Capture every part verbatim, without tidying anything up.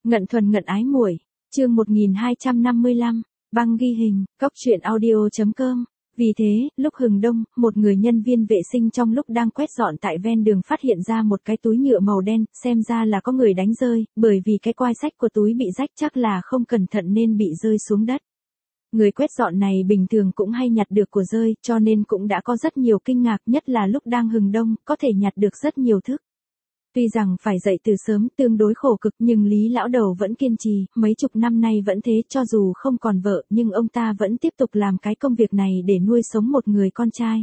Ngận thuần ngận ái muội, chương một nghìn hai trăm năm mươi lăm, băng ghi hình, cốc truyện audio chấm com. Vì thế, lúc hừng đông, một người nhân viên vệ sinh trong lúc đang quét dọn tại ven đường phát hiện ra một cái túi nhựa màu đen, xem ra là có người đánh rơi, bởi vì cái quai xách của túi bị rách chắc là không cẩn thận nên bị rơi xuống đất. Người quét dọn này bình thường cũng hay nhặt được của rơi, cho nên cũng đã có rất nhiều kinh ngạc, nhất là lúc đang hừng đông, có thể nhặt được rất nhiều thức. Tuy rằng phải dậy từ sớm tương đối khổ cực nhưng Lý lão đầu vẫn kiên trì, mấy chục năm nay vẫn thế, cho dù không còn vợ nhưng ông ta vẫn tiếp tục làm cái công việc này để nuôi sống một người con trai.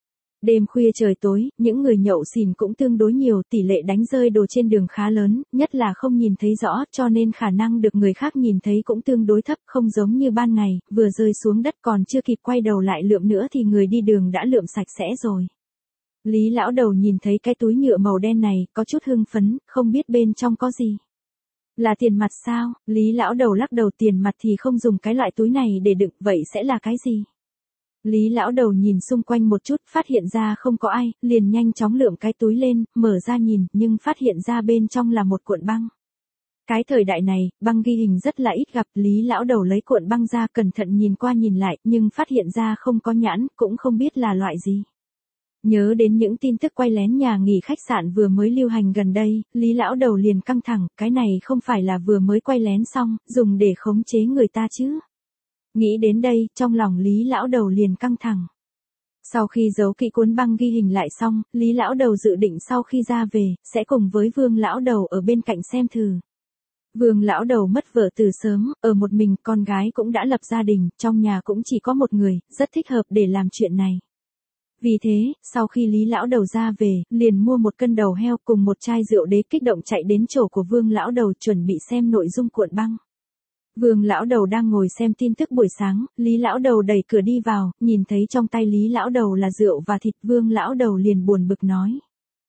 Đêm khuya trời tối, những người nhậu xỉn cũng tương đối nhiều, tỷ lệ đánh rơi đồ trên đường khá lớn, nhất là không nhìn thấy rõ, cho nên khả năng được người khác nhìn thấy cũng tương đối thấp, không giống như ban ngày, vừa rơi xuống đất còn chưa kịp quay đầu lại lượm nữa thì người đi đường đã lượm sạch sẽ rồi. Lý lão đầu nhìn thấy cái túi nhựa màu đen này, có chút hưng phấn, không biết bên trong có gì. Là tiền mặt sao? Lý lão đầu lắc đầu, tiền mặt thì không dùng cái loại túi này để đựng, vậy sẽ là cái gì? Lý lão đầu nhìn xung quanh một chút, phát hiện ra không có ai, liền nhanh chóng lượm cái túi lên, mở ra nhìn, nhưng phát hiện ra bên trong là một cuộn băng. Cái thời đại này, băng ghi hình rất là ít gặp, Lý lão đầu lấy cuộn băng ra cẩn thận nhìn qua nhìn lại, nhưng phát hiện ra không có nhãn, cũng không biết là loại gì. Nhớ đến những tin tức quay lén nhà nghỉ khách sạn vừa mới lưu hành gần đây, Lý lão đầu liền căng thẳng, cái này không phải là vừa mới quay lén xong, dùng để khống chế người ta chứ. Nghĩ đến đây, trong lòng Lý lão đầu liền căng thẳng. Sau khi giấu kỹ cuốn băng ghi hình lại xong, Lý lão đầu dự định sau khi ra về, sẽ cùng với Vương lão đầu ở bên cạnh xem thử. Vương lão đầu mất vợ từ sớm, ở một mình, con gái cũng đã lập gia đình, trong nhà cũng chỉ có một người, rất thích hợp để làm chuyện này. Vì thế, sau khi Lý lão đầu ra về, liền mua một cân đầu heo cùng một chai rượu đế, kích động chạy đến chỗ của Vương lão đầu chuẩn bị xem nội dung cuộn băng. Vương lão đầu đang ngồi xem tin tức buổi sáng, Lý lão đầu đẩy cửa đi vào, nhìn thấy trong tay Lý lão đầu là rượu và thịt, Vương lão đầu liền buồn bực nói.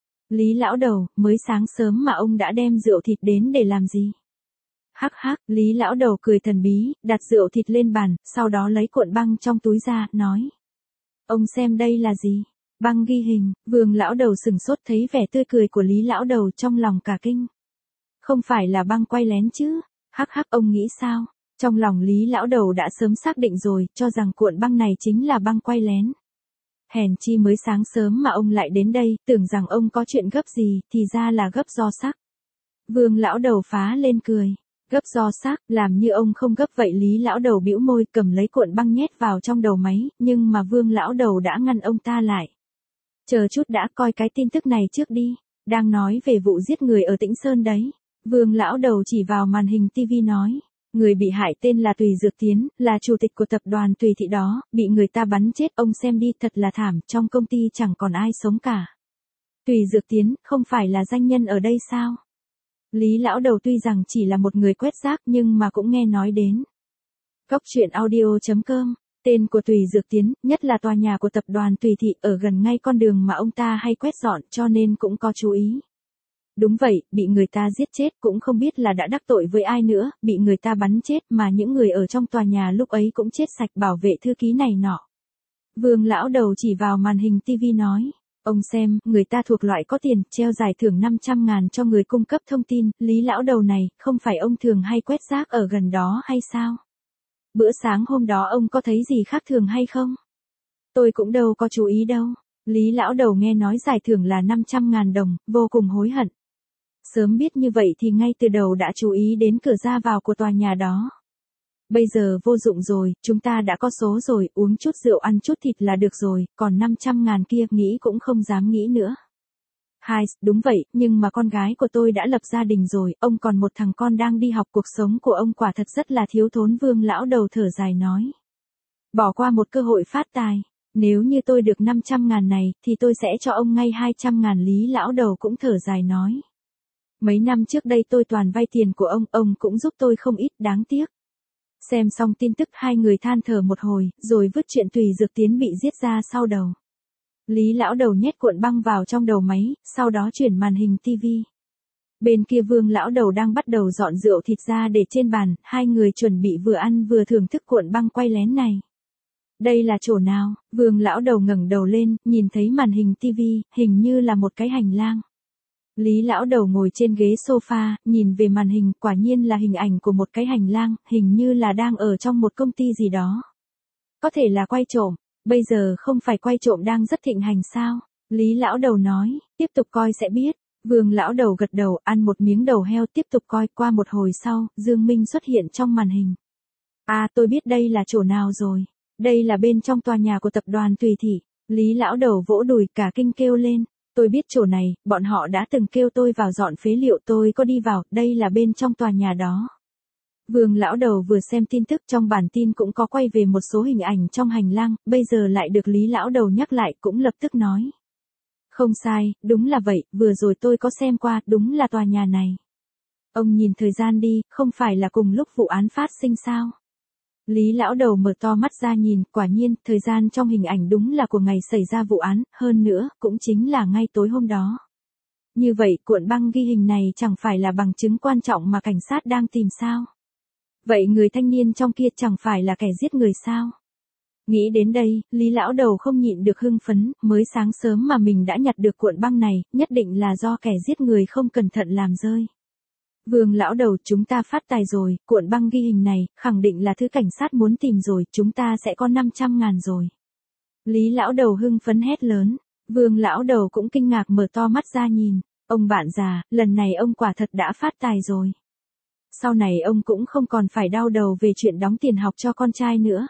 Lý lão đầu, mới sáng sớm mà ông đã đem rượu thịt đến để làm gì? Hắc hắc, Lý lão đầu cười thần bí, đặt rượu thịt lên bàn, sau đó lấy cuộn băng trong túi ra, nói. Ông xem đây là gì? Băng ghi hình. Vương lão đầu sừng sốt thấy vẻ tươi cười của Lý lão đầu, trong lòng cả kinh. Không phải là băng quay lén chứ? Hắc hắc, ông nghĩ sao? Trong lòng Lý lão đầu đã sớm xác định rồi, cho rằng cuộn băng này chính là băng quay lén. Hèn chi mới sáng sớm mà ông lại đến đây, tưởng rằng ông có chuyện gấp gì, thì ra là gấp do sắc. Vương lão đầu phá lên cười. Gấp do xác, làm như ông không gấp vậy. Lý lão đầu bĩu môi, cầm lấy cuộn băng nhét vào trong đầu máy, nhưng mà Vương lão đầu đã ngăn ông ta lại. Chờ chút đã, coi cái tin tức này trước đi, đang nói về vụ giết người ở Tĩnh Sơn đấy. Vương lão đầu chỉ vào màn hình tivi nói, người bị hại tên là Tùy Dược Tiến, là chủ tịch của tập đoàn Tùy Thị đó, bị người ta bắn chết, ông xem đi, thật là thảm, trong công ty chẳng còn ai sống cả. Tùy Dược Tiến, không phải là danh nhân ở đây sao? Lý lão đầu tuy rằng chỉ là một người quét rác nhưng mà cũng nghe nói đến. Cốc truyện audio chấm com, tên của Tùy Dược Tiến, nhất là tòa nhà của tập đoàn Tùy Thị ở gần ngay con đường mà ông ta hay quét dọn, cho nên cũng có chú ý. Đúng vậy, bị người ta giết chết, cũng không biết là đã đắc tội với ai nữa, bị người ta bắn chết, mà những người ở trong tòa nhà lúc ấy cũng chết sạch, bảo vệ thư ký này nọ. Vương lão đầu chỉ vào màn hình tivi nói. Ông xem, người ta thuộc loại có tiền, treo giải thưởng năm trăm ngàn cho người cung cấp thông tin. Lý lão đầu này, không phải ông thường hay quét rác ở gần đó hay sao? Bữa sáng hôm đó ông có thấy gì khác thường hay không? Tôi cũng đâu có chú ý đâu. Lý lão đầu nghe nói giải thưởng là năm trăm ngàn đồng, vô cùng hối hận. Sớm biết như vậy thì ngay từ đầu đã chú ý đến cửa ra vào của tòa nhà đó. Bây giờ vô dụng rồi, chúng ta đã có số rồi, uống chút rượu ăn chút thịt là được rồi, còn năm trăm ngàn kia nghĩ cũng không dám nghĩ nữa. Hai, đúng vậy, nhưng mà con gái của tôi đã lập gia đình rồi, ông còn một thằng con đang đi học, cuộc sống của ông quả thật rất là thiếu thốn. Vương lão đầu thở dài nói. Bỏ qua một cơ hội phát tài, nếu như tôi được năm trăm ngàn này, thì tôi sẽ cho ông ngay hai trăm ngàn. Lý lão đầu cũng thở dài nói. Mấy năm trước đây tôi toàn vay tiền của ông, ông cũng giúp tôi không ít, đáng tiếc. Xem xong tin tức hai người than thở một hồi, rồi vứt chuyện Tùy Dược Tiến bị giết ra sau đầu. Lý lão đầu nhét cuộn băng vào trong đầu máy, sau đó chuyển màn hình tivi. Bên kia Vương lão đầu đang bắt đầu dọn rượu thịt ra để trên bàn, hai người chuẩn bị vừa ăn vừa thưởng thức cuộn băng quay lén này. Đây là chỗ nào? Vương lão đầu ngẩng đầu lên, nhìn thấy màn hình tivi, hình như là một cái hành lang. Lý lão đầu ngồi trên ghế sofa, nhìn về màn hình, quả nhiên là hình ảnh của một cái hành lang, hình như là đang ở trong một công ty gì đó. Có thể là quay trộm, bây giờ không phải quay trộm đang rất thịnh hành sao? Lý lão đầu nói, tiếp tục coi sẽ biết. Vương lão đầu gật đầu, ăn một miếng đầu heo, tiếp tục coi. Qua một hồi sau, Dương Minh xuất hiện trong màn hình. À, tôi biết đây là chỗ nào rồi. Đây là bên trong tòa nhà của tập đoàn Tùy Thị. Lý lão đầu vỗ đùi cả kinh kêu lên. Tôi biết chỗ này, bọn họ đã từng kêu tôi vào dọn phế liệu, tôi có đi vào, đây là bên trong tòa nhà đó. Vương lão đầu vừa xem tin tức, trong bản tin cũng có quay về một số hình ảnh trong hành lang, bây giờ lại được Lý lão đầu nhắc lại, cũng lập tức nói. Không sai, đúng là vậy, vừa rồi tôi có xem qua, đúng là tòa nhà này. Ông nhìn thời gian đi, không phải là cùng lúc vụ án phát sinh sao? Lý lão đầu mở to mắt ra nhìn, quả nhiên, thời gian trong hình ảnh đúng là của ngày xảy ra vụ án, hơn nữa, cũng chính là ngay tối hôm đó. Như vậy, cuộn băng ghi hình này chẳng phải là bằng chứng quan trọng mà cảnh sát đang tìm sao? Vậy người thanh niên trong kia chẳng phải là kẻ giết người sao? Nghĩ đến đây, Lý lão đầu không nhịn được hưng phấn, mới sáng sớm mà mình đã nhặt được cuộn băng này, nhất định là do kẻ giết người không cẩn thận làm rơi. Vương lão đầu, chúng ta phát tài rồi, cuộn băng ghi hình này, khẳng định là thứ cảnh sát muốn tìm rồi, chúng ta sẽ có năm trăm ngàn rồi. Lý lão đầu hưng phấn hét lớn, Vương lão đầu cũng kinh ngạc mở to mắt ra nhìn, ông bạn già, lần này ông quả thật đã phát tài rồi. Sau này ông cũng không còn phải đau đầu về chuyện đóng tiền học cho con trai nữa.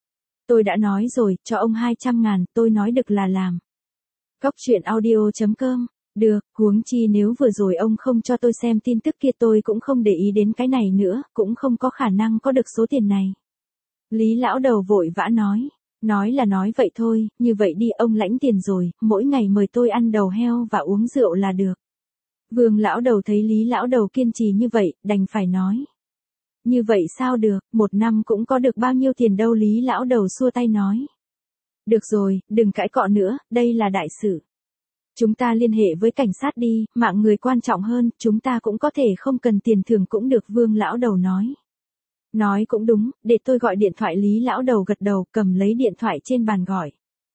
Tôi đã nói rồi, cho ông hai trăm ngàn, tôi nói được là làm. Cóc truyện audio chấm com, được, huống chi nếu vừa rồi ông không cho tôi xem tin tức kia tôi cũng không để ý đến cái này nữa, cũng không có khả năng có được số tiền này. Lý lão đầu vội vã nói, nói là nói vậy thôi, như vậy đi ông lãnh tiền rồi, mỗi ngày mời tôi ăn đầu heo và uống rượu là được. Vương lão đầu thấy Lý lão đầu kiên trì như vậy, đành phải nói. Như vậy sao được, một năm cũng có được bao nhiêu tiền đâu. Lý lão đầu xua tay nói. Được rồi, đừng cãi cọ nữa, đây là đại sự. Chúng ta liên hệ với cảnh sát đi, mạng người quan trọng hơn, chúng ta cũng có thể không cần tiền thưởng cũng được. Vương lão đầu nói. Nói cũng đúng, để tôi gọi điện thoại. Lý lão đầu gật đầu, cầm lấy điện thoại trên bàn gọi.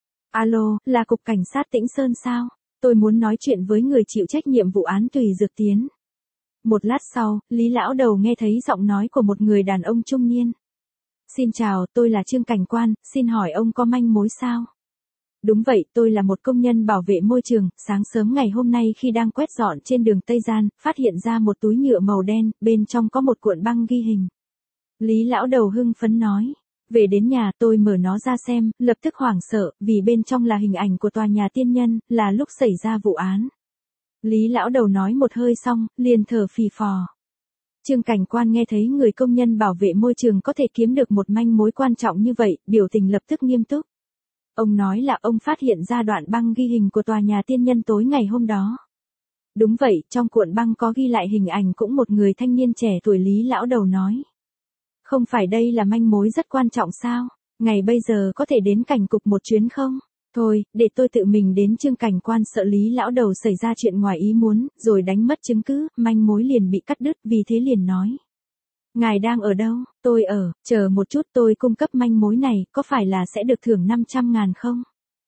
Alo, là cục cảnh sát Tĩnh Sơn sao? Tôi muốn nói chuyện với người chịu trách nhiệm vụ án Tùy Dược Tiến. Một lát sau, Lý lão đầu nghe thấy giọng nói của một người đàn ông trung niên. Xin chào, tôi là Trương Cảnh Quan, xin hỏi ông có manh mối sao? Đúng vậy, tôi là một công nhân bảo vệ môi trường, sáng sớm ngày hôm nay khi đang quét dọn trên đường Tây Gian, phát hiện ra một túi nhựa màu đen, bên trong có một cuộn băng ghi hình. Lý lão đầu hưng phấn nói. Về đến nhà tôi mở nó ra xem, lập tức hoảng sợ, vì bên trong là hình ảnh của tòa nhà tiên nhân, là lúc xảy ra vụ án. Lý lão đầu nói một hơi xong, liền thở phì phò. Trương Cảnh Quan nghe thấy người công nhân bảo vệ môi trường có thể kiếm được một manh mối quan trọng như vậy, biểu tình lập tức nghiêm túc. Ông nói là ông phát hiện ra đoạn băng ghi hình của tòa nhà tiên nhân tối ngày hôm đó. Đúng vậy, trong cuộn băng có ghi lại hình ảnh cũng một người thanh niên trẻ tuổi. Lý lão đầu nói. Không phải đây là manh mối rất quan trọng sao? Ngày bây giờ có thể đến cảnh cục một chuyến không? Thôi, để tôi tự mình đến. Trương Cảnh Quan sợ Lý lão đầu xảy ra chuyện ngoài ý muốn, rồi đánh mất chứng cứ, manh mối liền bị cắt đứt, vì thế liền nói. Ngài đang ở đâu? Tôi ở, chờ một chút tôi cung cấp manh mối này, có phải là sẽ được thưởng năm trăm ngàn không?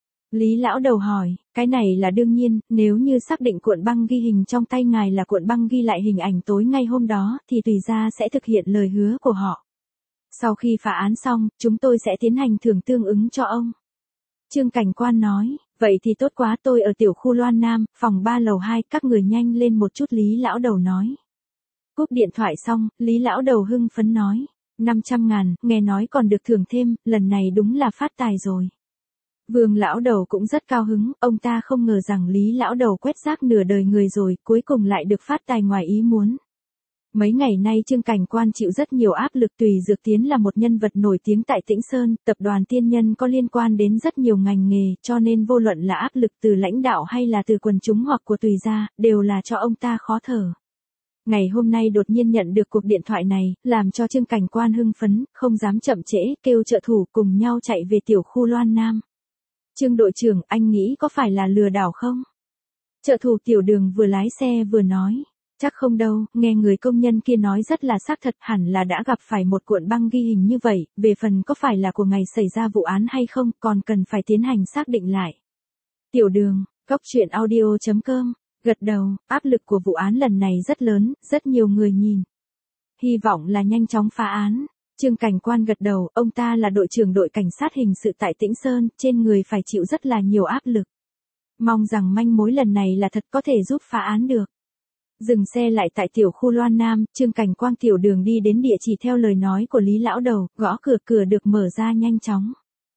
Lý lão đầu hỏi, cái này là đương nhiên, nếu như xác định cuộn băng ghi hình trong tay ngài là cuộn băng ghi lại hình ảnh tối ngày hôm đó, thì tùy ra sẽ thực hiện lời hứa của họ. Sau khi phá án xong, chúng tôi sẽ tiến hành thưởng tương ứng cho ông. Trương Cảnh Quan nói, vậy thì tốt quá, tôi ở tiểu khu Loan Nam, phòng ba lầu hai, các người nhanh lên một chút. Lý lão đầu nói. Cúp điện thoại xong, Lý lão đầu hưng phấn nói, năm trăm ngàn, nghe nói còn được thưởng thêm, lần này đúng là phát tài rồi. Vương lão đầu cũng rất cao hứng, ông ta không ngờ rằng Lý lão đầu quét rác nửa đời người rồi, cuối cùng lại được phát tài ngoài ý muốn. Mấy ngày nay Trương Cảnh Quan chịu rất nhiều áp lực. Tùy Dược Tiến là một nhân vật nổi tiếng tại Tĩnh Sơn, tập đoàn tiên nhân có liên quan đến rất nhiều ngành nghề, cho nên vô luận là áp lực từ lãnh đạo hay là từ quần chúng hoặc của Tùy gia, đều là cho ông ta khó thở. Ngày hôm nay đột nhiên nhận được cuộc điện thoại này, làm cho Trương Cảnh Quan hưng phấn, không dám chậm trễ, kêu trợ thủ cùng nhau chạy về tiểu khu Loan Nam. Trương đội trưởng, anh nghĩ có phải là lừa đảo không? Trợ thủ Tiểu Đường vừa lái xe vừa nói. Chắc không đâu, nghe người công nhân kia nói rất là xác thật, hẳn là đã gặp phải một cuộn băng ghi hình như vậy, về phần có phải là của ngày xảy ra vụ án hay không, còn cần phải tiến hành xác định lại. Tiểu Đường, cóc truyện audio chấm com Gật đầu, áp lực của vụ án lần này rất lớn, rất nhiều người nhìn. Hy vọng là nhanh chóng phá án. Trương Cảnh Quan gật đầu, ông ta là đội trưởng đội cảnh sát hình sự tại Tĩnh Sơn, trên người phải chịu rất là nhiều áp lực. Mong rằng manh mối lần này là thật có thể giúp phá án được. Dừng xe lại tại tiểu khu Loan Nam, Trương Cảnh Quang tiểu đường đi đến địa chỉ theo lời nói của Lý Lão Đầu, gõ cửa cửa được mở ra nhanh chóng.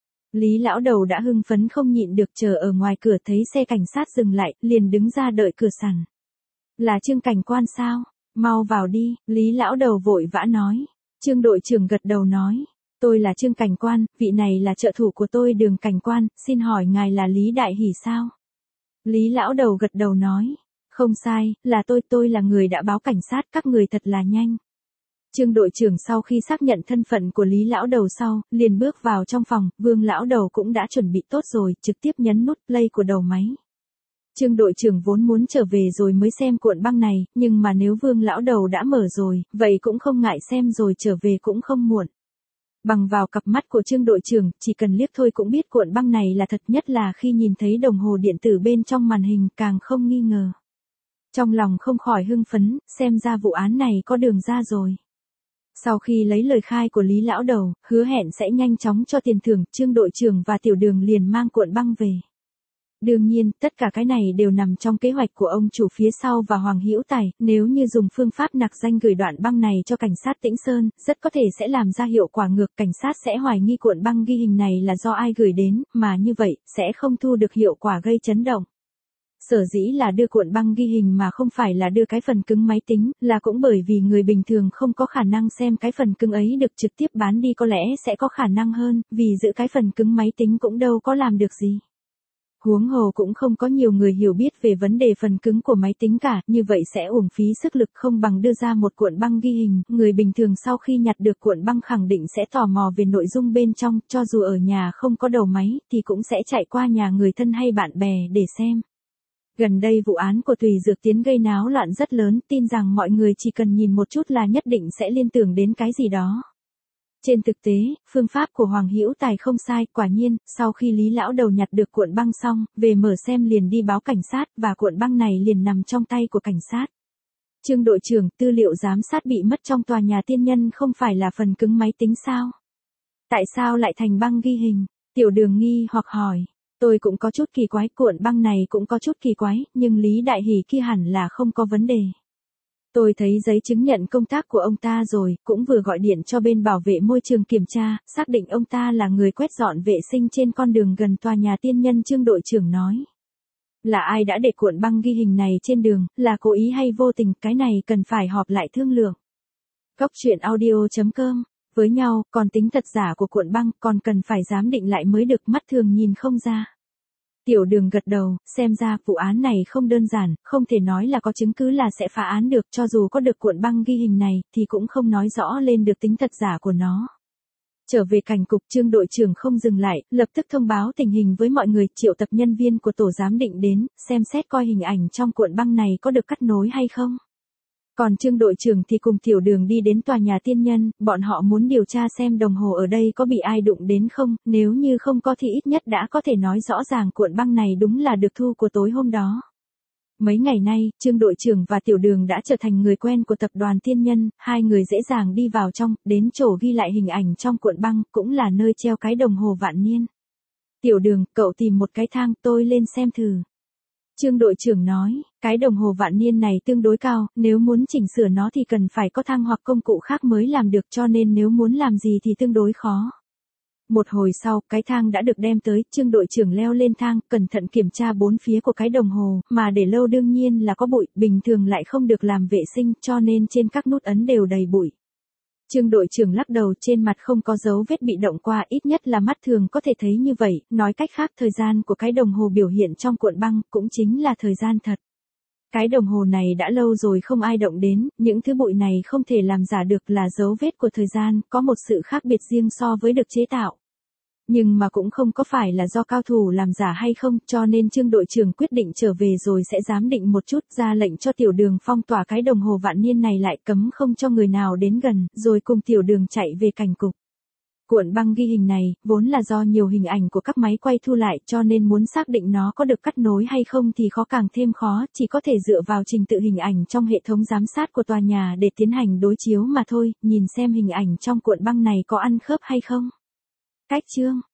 Lý Lão Đầu đã hưng phấn không nhịn được chờ ở ngoài cửa thấy xe cảnh sát dừng lại, liền đứng ra đợi cửa sẵn. Là Trương Cảnh Quan sao? Mau vào đi, Lý Lão Đầu vội vã nói. Trương đội trưởng gật đầu nói. Tôi là Trương Cảnh Quan, vị này là trợ thủ của tôi Đường Cảnh Quan, xin hỏi ngài là Lý Đại Hỷ sao? Lý Lão Đầu gật đầu nói. Không sai, là tôi, tôi là người đã báo cảnh sát, các người thật là nhanh. Trương đội trưởng sau khi xác nhận thân phận của Lý Lão Đầu sau, liền bước vào trong phòng, Vương Lão Đầu cũng đã chuẩn bị tốt rồi, trực tiếp nhấn nút play của đầu máy. Trương đội trưởng vốn muốn trở về rồi mới xem cuộn băng này, nhưng mà nếu Vương Lão Đầu đã mở rồi, vậy cũng không ngại xem rồi trở về cũng không muộn. Bằng vào cặp mắt của Trương đội trưởng, chỉ cần liếc thôi cũng biết cuộn băng này là thật, nhất là khi nhìn thấy đồng hồ điện tử bên trong màn hình càng không nghi ngờ. Trong lòng không khỏi hưng phấn, xem ra vụ án này có đường ra rồi. Sau khi lấy lời khai của Lý Lão Đầu, hứa hẹn sẽ nhanh chóng cho tiền thưởng, Trương đội trưởng và tiểu đường liền mang cuộn băng về. Đương nhiên, tất cả cái này đều nằm trong kế hoạch của ông chủ phía sau và Hoàng Hữu Tài, nếu như dùng phương pháp nặc danh gửi đoạn băng này cho cảnh sát Tĩnh Sơn, rất có thể sẽ làm ra hiệu quả ngược, cảnh sát sẽ hoài nghi cuộn băng ghi hình này là do ai gửi đến, mà như vậy, sẽ không thu được hiệu quả gây chấn động. Sở dĩ là đưa cuộn băng ghi hình mà không phải là đưa cái phần cứng máy tính, là cũng bởi vì người bình thường không có khả năng xem cái phần cứng ấy được trực tiếp bán đi, có lẽ sẽ có khả năng hơn, vì giữ cái phần cứng máy tính cũng đâu có làm được gì. Huống hồ cũng không có nhiều người hiểu biết về vấn đề phần cứng của máy tính cả, như vậy sẽ uổng phí sức lực, không bằng đưa ra một cuộn băng ghi hình, người bình thường sau khi nhặt được cuộn băng khẳng định sẽ tò mò về nội dung bên trong, cho dù ở nhà không có đầu máy, thì cũng sẽ chạy qua nhà người thân hay bạn bè để xem. Gần đây vụ án của Tùy Dược Tiến gây náo loạn rất lớn, tin rằng mọi người chỉ cần nhìn một chút là nhất định sẽ liên tưởng đến cái gì đó. Trên thực tế, phương pháp của Hoàng Hữu Tài không sai, quả nhiên, sau khi Lý Lão Đầu nhặt được cuộn băng xong, về mở xem liền đi báo cảnh sát, và cuộn băng này liền nằm trong tay của cảnh sát. Trương đội trưởng, tư liệu giám sát bị mất trong tòa nhà Tiên Nhân không phải là phần cứng máy tính sao? Tại sao lại thành băng ghi hình? Tiểu đường nghi hoặc hỏi. Tôi cũng có chút kỳ quái, cuộn băng này cũng có chút kỳ quái, nhưng Lý Đại Hỷ kia hẳn là không có vấn đề. Tôi thấy giấy chứng nhận công tác của ông ta rồi, cũng vừa gọi điện cho bên bảo vệ môi trường kiểm tra, xác định ông ta là người quét dọn vệ sinh trên con đường gần tòa nhà Tiên Nhân. Trương đội trưởng nói. Là ai đã để cuộn băng ghi hình này trên đường, là cố ý hay vô tình, cái này cần phải họp lại thương lượng. Cốc truyện audio chấm com. Với nhau, còn tính thật giả của cuộn băng, còn cần phải giám định lại mới được, mắt thường nhìn không ra. Tiểu đường gật đầu, xem ra vụ án này không đơn giản, không thể nói là có chứng cứ là sẽ phá án được, cho dù có được cuộn băng ghi hình này, thì cũng không nói rõ lên được tính thật giả của nó. Trở về cảnh cục, Trương đội trưởng không dừng lại, lập tức thông báo tình hình với mọi người, triệu tập nhân viên của tổ giám định đến, xem xét coi hình ảnh trong cuộn băng này có được cắt nối hay không. Còn Trương đội trưởng thì cùng tiểu đường đi đến tòa nhà Tiên Nhân, bọn họ muốn điều tra xem đồng hồ ở đây có bị ai đụng đến không, nếu như không có thì ít nhất đã có thể nói rõ ràng cuộn băng này đúng là được thu của tối hôm đó. Mấy ngày nay, Trương đội trưởng và tiểu đường đã trở thành người quen của tập đoàn Tiên Nhân, hai người dễ dàng đi vào trong, đến chỗ ghi lại hình ảnh trong cuộn băng, cũng là nơi treo cái đồng hồ vạn niên. Tiểu đường, cậu tìm một cái thang, tôi lên xem thử. Trương đội trưởng nói, cái đồng hồ vạn niên này tương đối cao, nếu muốn chỉnh sửa nó thì cần phải có thang hoặc công cụ khác mới làm được, cho nên nếu muốn làm gì thì tương đối khó. Một hồi sau, cái thang đã được đem tới, Trương đội trưởng leo lên thang, cẩn thận kiểm tra bốn phía của cái đồng hồ, mà để lâu đương nhiên là có bụi, bình thường lại không được làm vệ sinh, cho nên trên các nút ấn đều đầy bụi. Trương đội trưởng lắc đầu, trên mặt không có dấu vết bị động qua, ít nhất là mắt thường có thể thấy như vậy, nói cách khác thời gian của cái đồng hồ biểu hiện trong cuộn băng, cũng chính là thời gian thật. Cái đồng hồ này đã lâu rồi không ai động đến, những thứ bụi này không thể làm giả được, là dấu vết của thời gian, có một sự khác biệt riêng so với được chế tạo. Nhưng mà cũng không có phải là do cao thủ làm giả hay không, cho nên Trương đội trưởng quyết định trở về rồi sẽ giám định một chút, ra lệnh cho tiểu đường phong tỏa cái đồng hồ vạn niên này lại, cấm không cho người nào đến gần, rồi cùng tiểu đường chạy về cảnh cục. Cuộn băng ghi hình này, vốn là do nhiều hình ảnh của các máy quay thu lại cho nên muốn xác định nó có được cắt nối hay không thì khó càng thêm khó, chỉ có thể dựa vào trình tự hình ảnh trong hệ thống giám sát của tòa nhà để tiến hành đối chiếu mà thôi, nhìn xem hình ảnh trong cuộn băng này có ăn khớp hay không. Cách chương